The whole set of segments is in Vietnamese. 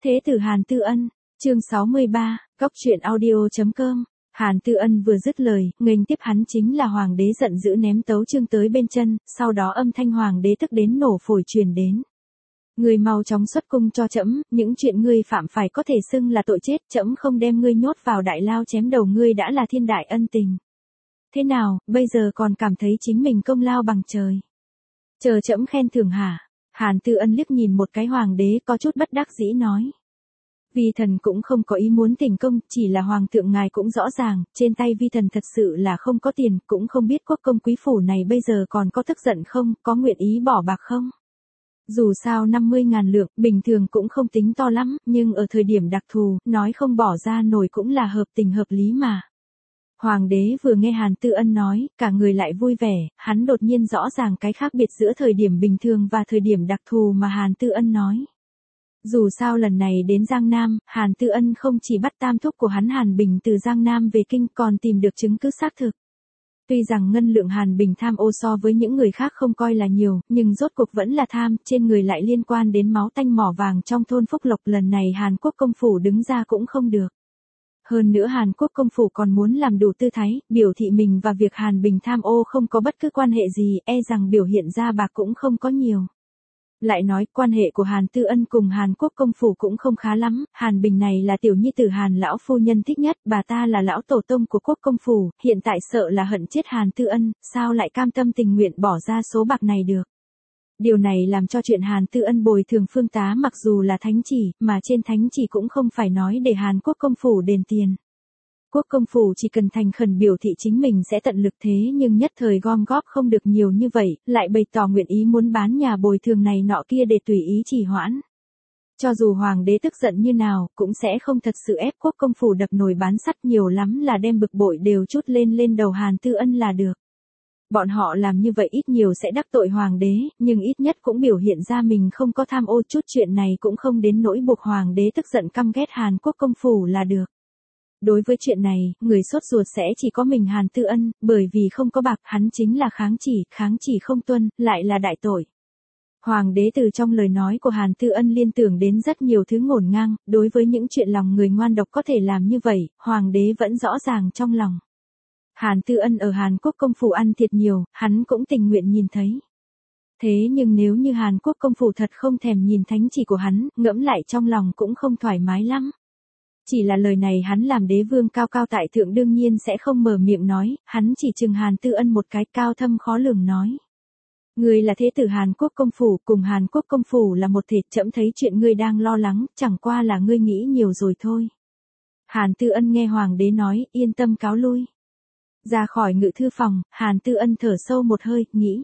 Thế tử Hàn Tư Ân, chương 63, Cóc truyện audio.com. Hàn Tư Ân vừa dứt lời, nghênh tiếp hắn chính là hoàng đế giận dữ ném tấu chương tới bên chân, sau đó âm thanh hoàng đế tức đến nổ phổi truyền đến. Ngươi mau chóng xuất cung cho trẫm, những chuyện ngươi phạm phải có thể xưng là tội chết, trẫm không đem ngươi nhốt vào đại lao chém đầu ngươi đã là thiên đại ân tình. Thế nào, bây giờ còn cảm thấy chính mình công lao bằng trời. Chờ trẫm khen thưởng hả? Hàn Tư Ân liếc nhìn một cái hoàng đế có chút bất đắc dĩ nói. Vi thần cũng không có ý muốn tỉnh công, chỉ là hoàng thượng ngài cũng rõ ràng, trên tay vi thần thật sự là không có tiền, cũng không biết quốc công quý phủ này bây giờ còn có tức giận không, có nguyện ý bỏ bạc không. Dù sao 50.000 lượng, bình thường cũng không tính to lắm, nhưng ở thời điểm đặc thù, nói không bỏ ra nổi cũng là hợp tình hợp lý mà. Hoàng đế vừa nghe Hàn Tư Ân nói, cả người lại vui vẻ, hắn đột nhiên rõ ràng cái khác biệt giữa thời điểm bình thường và thời điểm đặc thù mà Hàn Tư Ân nói. Dù sao lần này đến Giang Nam, Hàn Tư Ân không chỉ bắt tam thúc của hắn Hàn Bình từ Giang Nam về kinh còn tìm được chứng cứ xác thực. Tuy rằng ngân lượng Hàn Bình tham ô so với những người khác không coi là nhiều, nhưng rốt cuộc vẫn là tham, trên người lại liên quan đến máu tanh mỏ vàng trong thôn Phúc Lộc, lần này Hàn Quốc công phủ đứng ra cũng không được. Hơn nữa Hàn Quốc công phủ còn muốn làm đủ tư thái, biểu thị mình và việc Hàn Bình tham ô không có bất cứ quan hệ gì, e rằng biểu hiện ra bạc cũng không có nhiều. Lại nói quan hệ của Hàn Tư Ân cùng Hàn Quốc công phủ cũng không khá lắm, Hàn Bình này là tiểu nhi tử Hàn lão phu nhân thích nhất, bà ta là lão tổ tông của quốc công phủ, hiện tại sợ là hận chết Hàn Tư Ân, sao lại cam tâm tình nguyện bỏ ra số bạc này được. Điều này làm cho chuyện Hàn Tư Ân bồi thường phương tá mặc dù là thánh chỉ, mà trên thánh chỉ cũng không phải nói để Hàn Quốc công phủ đền tiền. Quốc công phủ chỉ cần thành khẩn biểu thị chính mình sẽ tận lực thế nhưng nhất thời gom góp không được nhiều như vậy, lại bày tỏ nguyện ý muốn bán nhà bồi thường này nọ kia để tùy ý trì hoãn. Cho dù hoàng đế tức giận như nào, cũng sẽ không thật sự ép quốc công phủ đập nồi bán sắt, nhiều lắm là đem bực bội đều chút lên đầu Hàn Tư Ân là được. Bọn họ làm như vậy ít nhiều sẽ đắc tội hoàng đế, nhưng ít nhất cũng biểu hiện ra mình không có tham ô, chút chuyện này cũng không đến nỗi buộc hoàng đế tức giận căm ghét Hàn Quốc công phủ là được. Đối với chuyện này, người sốt ruột sẽ chỉ có mình Hàn Tư Ân, bởi vì không có bạc, hắn chính là kháng chỉ không tuân, lại là đại tội. Hoàng đế từ trong lời nói của Hàn Tư Ân liên tưởng đến rất nhiều thứ ngổn ngang, đối với những chuyện lòng người ngoan độc có thể làm như vậy, hoàng đế vẫn rõ ràng trong lòng. Hàn Tư Ân ở Hàn Quốc công phủ ăn thiệt nhiều, hắn cũng tình nguyện nhìn thấy. Thế nhưng nếu như Hàn Quốc công phủ thật không thèm nhìn thánh chỉ của hắn, ngẫm lại trong lòng cũng không thoải mái lắm. Chỉ là lời này hắn làm đế vương cao cao tại thượng đương nhiên sẽ không mở miệng nói, hắn chỉ chừng Hàn Tư Ân một cái, cao thâm khó lường nói. Ngươi là thế tử Hàn Quốc công phủ, cùng Hàn Quốc công phủ là một thể, trẫm thấy chuyện ngươi đang lo lắng, chẳng qua là ngươi nghĩ nhiều rồi thôi. Hàn Tư Ân nghe hoàng đế nói, yên tâm cáo lui. Ra khỏi ngự thư phòng, Hàn Tư Ân thở sâu một hơi, nghĩ.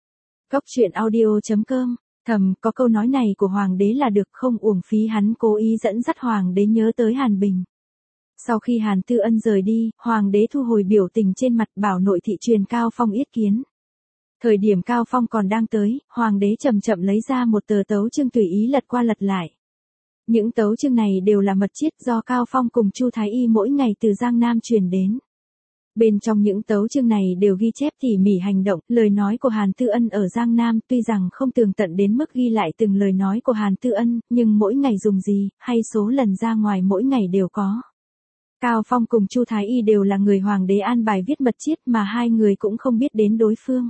Cóc truyện audio.com. Thầm, có câu nói này của hoàng đế là được, không uổng phí hắn cố ý dẫn dắt hoàng đế nhớ tới Hàn Bình. Sau khi Hàn Tư Ân rời đi, hoàng đế thu hồi biểu tình trên mặt, bảo nội thị truyền Cao Phong yết kiến. Thời điểm Cao Phong còn đang tới, hoàng đế chậm chậm lấy ra một tờ tấu chương tùy ý lật qua lật lại. Những tấu chương này đều là mật chiết do Cao Phong cùng Chu Thái Y mỗi ngày từ Giang Nam truyền đến. Bên trong những tấu chương này đều ghi chép tỉ mỉ hành động, lời nói của Hàn Tư Ân ở Giang Nam, tuy rằng không tường tận đến mức ghi lại từng lời nói của Hàn Tư Ân, nhưng mỗi ngày dùng gì, hay số lần ra ngoài mỗi ngày đều có. Cao Phong cùng Chu Thái Y đều là người hoàng đế an bài viết mật chiết mà hai người cũng không biết đến đối phương.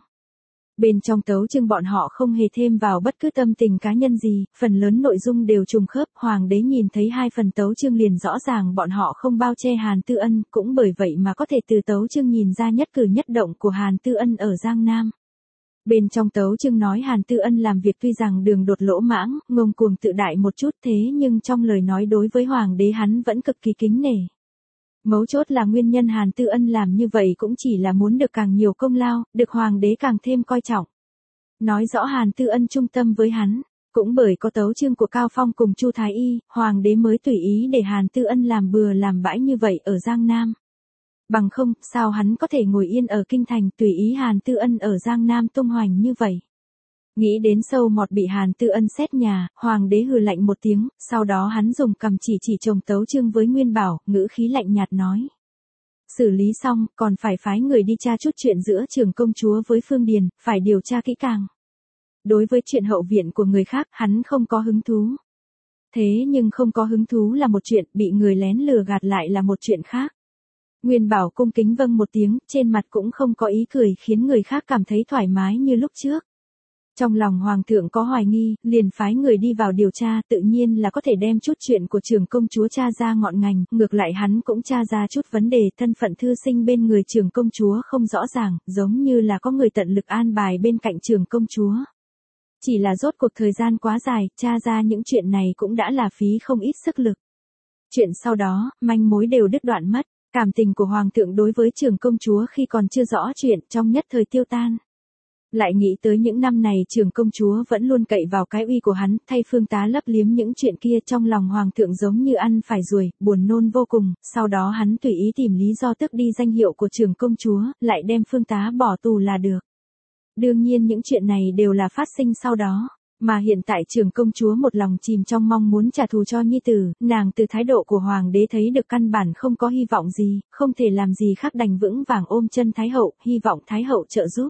Bên trong tấu chương bọn họ không hề thêm vào bất cứ tâm tình cá nhân gì, phần lớn nội dung đều trùng khớp, hoàng đế nhìn thấy hai phần tấu chương liền rõ ràng bọn họ không bao che Hàn Tư Ân, cũng bởi vậy mà có thể từ tấu chương nhìn ra nhất cử nhất động của Hàn Tư Ân ở Giang Nam. Bên trong tấu chương nói Hàn Tư Ân làm việc tuy rằng đường đột lỗ mãng, ngông cuồng tự đại một chút thế nhưng trong lời nói đối với hoàng đế hắn vẫn cực kỳ kính nể. Mấu chốt là nguyên nhân Hàn Tư Ân làm như vậy cũng chỉ là muốn được càng nhiều công lao, được hoàng đế càng thêm coi trọng. Nói rõ Hàn Tư Ân trung tâm với hắn, cũng bởi có tấu chương của Cao Phong cùng Chu Thái Y, hoàng đế mới tùy ý để Hàn Tư Ân làm bừa làm bãi như vậy ở Giang Nam. Bằng không, sao hắn có thể ngồi yên ở kinh thành tùy ý Hàn Tư Ân ở Giang Nam tung hoành như vậy. Nghĩ đến sâu mọt bị Hàn Tư Ân xét nhà, hoàng đế hừ lạnh một tiếng, sau đó hắn dùng cầm chỉ chồng tấu chương với Nguyên Bảo, ngữ khí lạnh nhạt nói. Xử lý xong, còn phải phái người đi tra chút chuyện giữa trưởng công chúa với Phương Điền, phải điều tra kỹ càng. Đối với chuyện hậu viện của người khác, hắn không có hứng thú. Thế nhưng không có hứng thú là một chuyện, bị người lén lừa gạt lại là một chuyện khác. Nguyên Bảo cung kính vâng một tiếng, trên mặt cũng không có ý cười khiến người khác cảm thấy thoải mái như lúc trước. Trong lòng hoàng thượng có hoài nghi, liền phái người đi vào điều tra, tự nhiên là có thể đem chút chuyện của trưởng công chúa tra ra ngọn ngành, ngược lại hắn cũng tra ra chút vấn đề thân phận thư sinh bên người trưởng công chúa không rõ ràng, giống như là có người tận lực an bài bên cạnh trưởng công chúa. Chỉ là rốt cuộc thời gian quá dài, tra ra những chuyện này cũng đã là phí không ít sức lực. Chuyện sau đó, manh mối đều đứt đoạn mất, cảm tình của hoàng thượng đối với trưởng công chúa khi còn chưa rõ chuyện trong nhất thời tiêu tan. Lại nghĩ tới những năm này trưởng công chúa vẫn luôn cậy vào cái uy của hắn, thay Phương Tá lấp liếm những chuyện kia trong lòng hoàng thượng giống như ăn phải ruồi, buồn nôn vô cùng, sau đó hắn tùy ý tìm lý do tước đi danh hiệu của trưởng công chúa, lại đem Phương Tá bỏ tù là được. Đương nhiên những chuyện này đều là phát sinh sau đó, mà hiện tại trưởng công chúa một lòng chìm trong mong muốn trả thù cho nhi tử, nàng từ thái độ của hoàng đế thấy được căn bản không có hy vọng gì, không thể làm gì khác đành vững vàng ôm chân thái hậu, hy vọng thái hậu trợ giúp.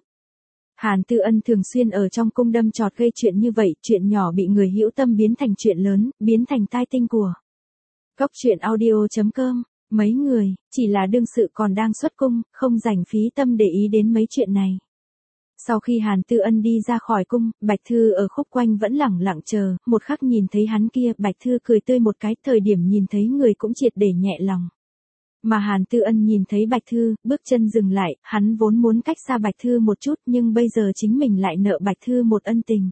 Hàn Tư Ân thường xuyên ở trong cung đâm chọt gây chuyện như vậy, chuyện nhỏ bị người hữu tâm biến thành chuyện lớn, biến thành tai tinh của. Cốc truyện audio.com, mấy người, chỉ là đương sự còn đang xuất cung, không rảnh phí tâm để ý đến mấy chuyện này. Sau khi Hàn Tư Ân đi ra khỏi cung, Bạch Thư ở khúc quanh vẫn lẳng lặng chờ, một khắc nhìn thấy hắn kia, Bạch Thư cười tươi một cái, thời điểm nhìn thấy người cũng triệt để nhẹ lòng. Mà Hàn Tư Ân nhìn thấy Bạch Thư, bước chân dừng lại, hắn vốn muốn cách xa Bạch Thư một chút nhưng bây giờ chính mình lại nợ Bạch Thư một ân tình.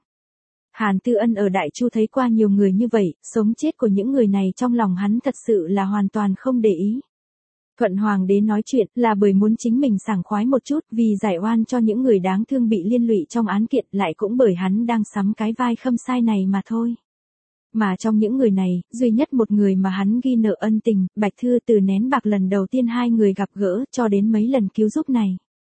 Hàn Tư Ân ở Đại Chu thấy qua nhiều người như vậy, sống chết của những người này trong lòng hắn thật sự là hoàn toàn không để ý. Thuận Hoàng đế nói chuyện là bởi muốn chính mình sảng khoái một chút vì giải oan cho những người đáng thương bị liên lụy trong án kiện, lại cũng bởi hắn đang sắm cái vai khâm sai này mà thôi. Mà trong những người này, duy nhất một người mà hắn ghi nợ ân tình, Bạch Thư từ nén bạc lần đầu tiên hai người gặp gỡ cho đến mấy lần cứu giúp này.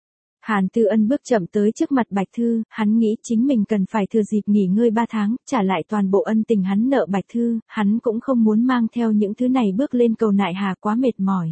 Hàn Tư Ân bước chậm tới trước mặt Bạch Thư, hắn nghĩ chính mình cần phải thừa dịp nghỉ ngơi 3 tháng, trả lại toàn bộ ân tình hắn nợ Bạch Thư, hắn cũng không muốn mang theo những thứ này bước lên cầu nại hà quá mệt mỏi.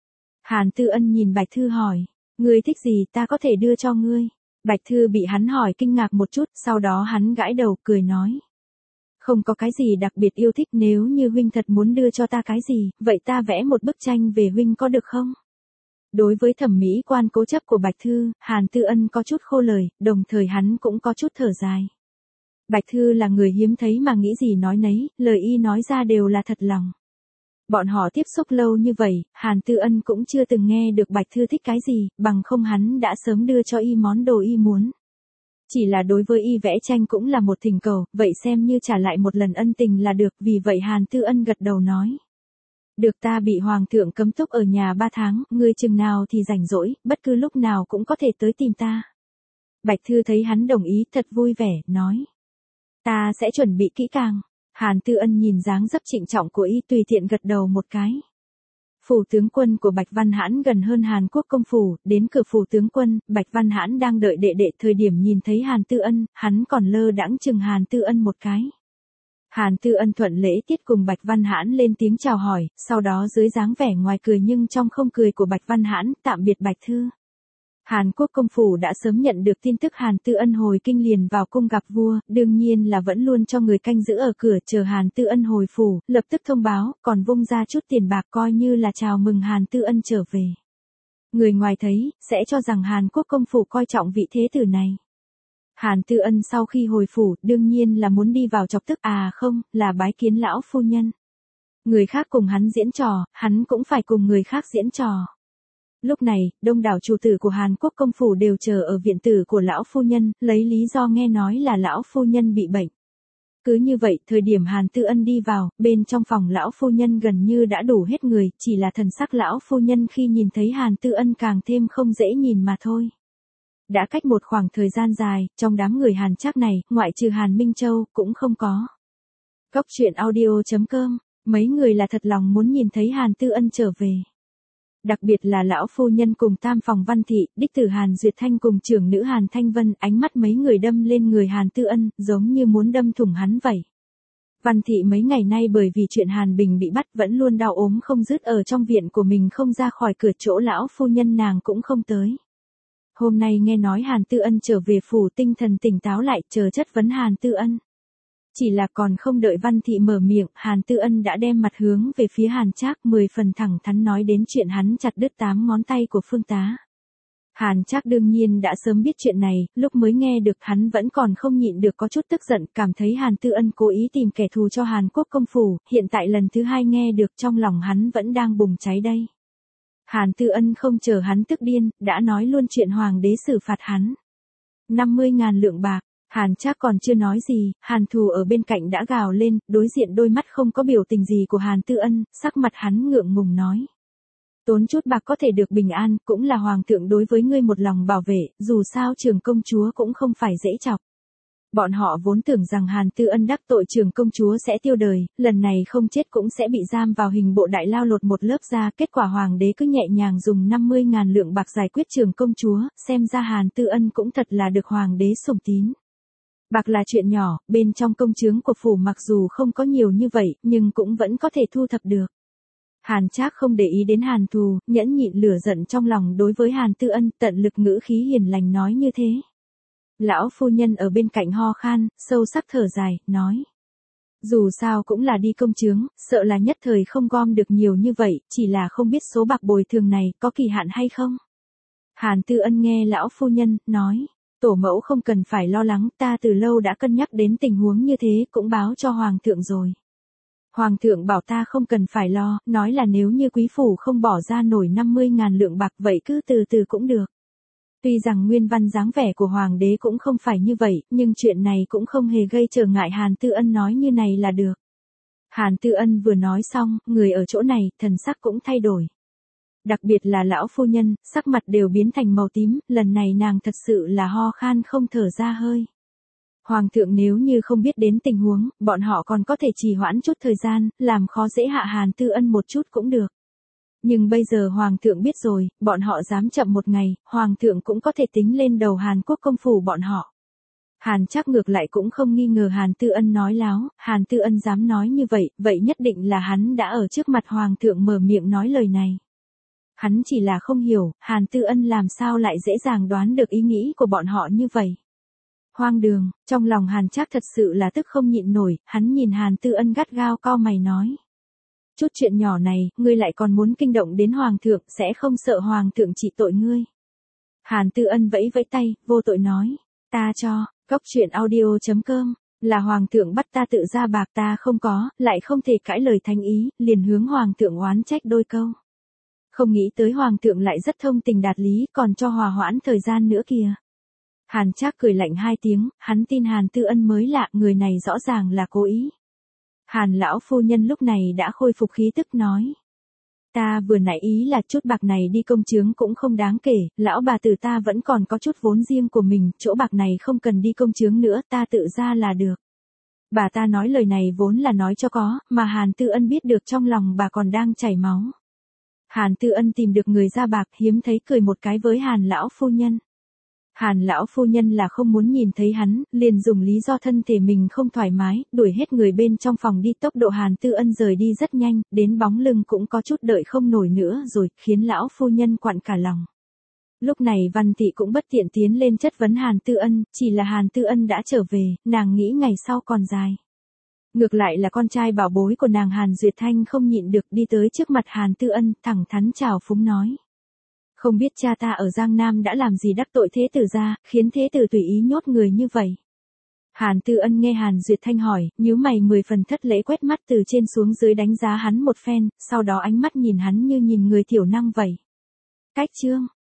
Hàn Tư Ân nhìn Bạch Thư hỏi, ngươi thích gì ta có thể đưa cho ngươi. Bạch Thư bị hắn hỏi kinh ngạc một chút, sau đó hắn gãi đầu cười nói. Không có cái gì đặc biệt yêu thích, nếu như huynh thật muốn đưa cho ta cái gì, vậy ta vẽ một bức tranh về huynh có được không? Đối với thẩm mỹ quan cố chấp của Bạch Thư, Hàn Tư Ân có chút khô lời, đồng thời hắn cũng có chút thở dài. Bạch Thư là người hiếm thấy mà nghĩ gì nói nấy, lời y nói ra đều là thật lòng. Bọn họ tiếp xúc lâu như vậy, Hàn Tư Ân cũng chưa từng nghe được Bạch Thư thích cái gì, bằng không hắn đã sớm đưa cho y món đồ y muốn. Chỉ là đối với y vẽ tranh cũng là một thỉnh cầu, vậy xem như trả lại một lần ân tình là được, vì vậy Hàn Tư Ân gật đầu nói. Được, ta bị hoàng thượng cấm túc ở nhà 3 tháng, ngươi chừng nào thì rảnh rỗi, bất cứ lúc nào cũng có thể tới tìm ta. Bạch Thư thấy hắn đồng ý thật vui vẻ, nói. Ta sẽ chuẩn bị kỹ càng. Hàn Tư Ân nhìn dáng dấp trịnh trọng của y tùy tiện gật đầu một cái. Phủ tướng quân của Bạch Văn Hãn gần hơn Hàn Quốc công phủ, đến cửa phủ tướng quân, Bạch Văn Hãn đang đợi đệ đệ, thời điểm nhìn thấy Hàn Tư Ân, hắn còn lơ đãng chừng Hàn Tư Ân một cái. Hàn Tư Ân thuận lễ tiết cùng Bạch Văn Hãn lên tiếng chào hỏi, sau đó dưới dáng vẻ ngoài cười nhưng trong không cười của Bạch Văn Hãn, tạm biệt Bạch Thư. Hàn Quốc công phủ đã sớm nhận được tin tức Hàn Tư Ân hồi kinh liền vào cung gặp vua, đương nhiên là vẫn luôn cho người canh giữ ở cửa chờ Hàn Tư Ân hồi phủ, lập tức thông báo, còn vung ra chút tiền bạc coi như là chào mừng Hàn Tư Ân trở về. Người ngoài thấy, sẽ cho rằng Hàn Quốc công phủ coi trọng vị thế tử này. Hàn Tư Ân sau khi hồi phủ, đương nhiên là muốn đi vào chọc tức, không, là bái kiến lão phu nhân. Người khác cùng hắn diễn trò, hắn cũng phải cùng người khác diễn trò. Lúc này, đông đảo chủ tử của Hàn Quốc công phủ đều chờ ở viện tử của lão phu nhân, lấy lý do nghe nói là lão phu nhân bị bệnh. Cứ như vậy, thời điểm Hàn Tư Ân đi vào, bên trong phòng lão phu nhân gần như đã đủ hết người, chỉ là thần sắc lão phu nhân khi nhìn thấy Hàn Tư Ân càng thêm không dễ nhìn mà thôi. Đã cách một khoảng thời gian dài, trong đám người Hàn Trác này, ngoại trừ Hàn Minh Châu, cũng không có. Cốc truyện audio.com, mấy người là thật lòng muốn nhìn thấy Hàn Tư Ân trở về. Đặc biệt là lão phu nhân cùng tam phòng Văn Thị, đích tử Hàn Duyệt Thanh cùng trưởng nữ Hàn Thanh Vân, ánh mắt mấy người đâm lên người Hàn Tư Ân, giống như muốn đâm thủng hắn vậy. Văn Thị mấy ngày nay bởi vì chuyện Hàn Bình bị bắt vẫn luôn đau ốm không dứt ở trong viện của mình không ra khỏi cửa, chỗ lão phu nhân nàng cũng không tới. Hôm nay nghe nói Hàn Tư Ân trở về phủ, tinh thần tỉnh táo lại, chờ chất vấn Hàn Tư Ân. Chỉ là còn không đợi Văn Thị mở miệng, Hàn Tư Ân đã đem mặt hướng về phía Hàn Trác 10 phần thẳng thắn nói đến chuyện hắn chặt đứt 8 ngón tay của Phương tá. Hàn Trác đương nhiên đã sớm biết chuyện này, lúc mới nghe được hắn vẫn còn không nhịn được có chút tức giận, cảm thấy Hàn Tư Ân cố ý tìm kẻ thù cho Hàn Quốc công phủ, hiện tại lần thứ hai nghe được trong lòng hắn vẫn đang bùng cháy đây. Hàn Tư Ân không chờ hắn tức điên, đã nói luôn chuyện hoàng đế xử phạt hắn 50.000 lượng bạc. Hàn Trác còn chưa nói gì, Hàn Thù ở bên cạnh đã gào lên, đối diện đôi mắt không có biểu tình gì của Hàn Tư Ân, sắc mặt hắn ngượng ngùng nói. Tốn chút bạc có thể được bình an, cũng là hoàng thượng đối với ngươi một lòng bảo vệ, dù sao Trường công chúa cũng không phải dễ chọc. Bọn họ vốn tưởng rằng Hàn Tư Ân đắc tội Trường công chúa sẽ tiêu đời, lần này không chết cũng sẽ bị giam vào hình bộ đại lao lột một lớp da, kết quả hoàng đế cứ nhẹ nhàng dùng 50.000 lượng bạc giải quyết Trường công chúa, xem ra Hàn Tư Ân cũng thật là được hoàng đế sủng tín. Bạc là chuyện nhỏ, bên trong công chướng của phủ mặc dù không có nhiều như vậy, nhưng cũng vẫn có thể thu thập được. Hàn Trác không để ý đến Hàn Thù, nhẫn nhịn lửa giận trong lòng đối với Hàn Tư Ân, tận lực ngữ khí hiền lành nói như thế. Lão phu nhân ở bên cạnh ho khan, sâu sắc thở dài, nói. Dù sao cũng là đi công chướng, sợ là nhất thời không gom được nhiều như vậy, chỉ là không biết số bạc bồi thường này có kỳ hạn hay không. Hàn Tư Ân nghe lão phu nhân, nói. Tổ mẫu không cần phải lo lắng, ta từ lâu đã cân nhắc đến tình huống như thế, cũng báo cho hoàng thượng rồi. Hoàng thượng bảo ta không cần phải lo, nói là nếu như quý phủ không bỏ ra nổi 50.000 lượng bạc vậy cứ từ từ cũng được. Tuy rằng nguyên văn dáng vẻ của hoàng đế cũng không phải như vậy, nhưng chuyện này cũng không hề gây trở ngại. Hàn Tư Ân nói như này là được. Hàn Tư Ân vừa nói xong, người ở chỗ này, thần sắc cũng thay đổi. Đặc biệt là lão phu nhân, sắc mặt đều biến thành màu tím, lần này nàng thật sự là ho khan không thở ra hơi. Hoàng thượng nếu như không biết đến tình huống, bọn họ còn có thể trì hoãn chút thời gian, làm khó dễ hạ Hàn Tư Ân một chút cũng được. Nhưng bây giờ hoàng thượng biết rồi, bọn họ dám chậm một ngày, hoàng thượng cũng có thể tính lên đầu Hàn Quốc công phủ bọn họ. Hàn Trác ngược lại cũng không nghi ngờ Hàn Tư Ân nói láo, Hàn Tư Ân dám nói như vậy, vậy nhất định là hắn đã ở trước mặt hoàng thượng mở miệng nói lời này. Hắn chỉ là không hiểu, Hàn Tư Ân làm sao lại dễ dàng đoán được ý nghĩ của bọn họ như vậy. Hoang đường, trong lòng Hàn Trác thật sự là tức không nhịn nổi, hắn nhìn Hàn Tư Ân gắt gao cau mày nói. Chút chuyện nhỏ này, ngươi lại còn muốn kinh động đến hoàng thượng, sẽ không sợ hoàng thượng trị tội ngươi. Hàn Tư Ân vẫy vẫy tay, vô tội nói. Ta cho, cóc truyện audio.com, là hoàng thượng bắt ta tự ra bạc ta không có, lại không thể cãi lời thánh ý, liền hướng hoàng thượng oán trách đôi câu. Không nghĩ tới hoàng thượng lại rất thông tình đạt lý, còn cho hòa hoãn thời gian nữa kìa. Hàn Trác cười lạnh hai tiếng, hắn tin Hàn Tư Ân mới lạ, người này rõ ràng là cố ý. Hàn lão phu nhân lúc này đã khôi phục khí tức nói. Ta vừa nãy ý là chút bạc này đi công chướng cũng không đáng kể, lão bà tử ta vẫn còn có chút vốn riêng của mình, chỗ bạc này không cần đi công chướng nữa, ta tự ra là được. Bà ta nói lời này vốn là nói cho có, mà Hàn Tư Ân biết được trong lòng bà còn đang chảy máu. Hàn Tư Ân tìm được người ra bạc, hiếm thấy cười một cái với Hàn lão phu nhân. Hàn lão phu nhân là không muốn nhìn thấy hắn, liền dùng lý do thân thể mình không thoải mái, đuổi hết người bên trong phòng đi. Tốc độ Hàn Tư Ân rời đi rất nhanh, đến bóng lưng cũng có chút đợi không nổi nữa rồi, khiến lão phu nhân quặn cả lòng. Lúc này Văn Thị cũng bất tiện tiến lên chất vấn Hàn Tư Ân, chỉ là Hàn Tư Ân đã trở về, nàng nghĩ ngày sau còn dài. Ngược lại là con trai bảo bối của nàng Hàn Duyệt Thanh không nhịn được đi tới trước mặt Hàn Tư Ân, thẳng thắn chào phúng nói. Không biết cha ta ở Giang Nam đã làm gì đắc tội thế tử gia, khiến thế tử tùy ý nhốt người như vậy. Hàn Tư Ân nghe Hàn Duyệt Thanh hỏi, nhíu mày 10 phần thất lễ, quét mắt từ trên xuống dưới đánh giá hắn một phen, sau đó ánh mắt nhìn hắn như nhìn người thiểu năng vậy. Cách chương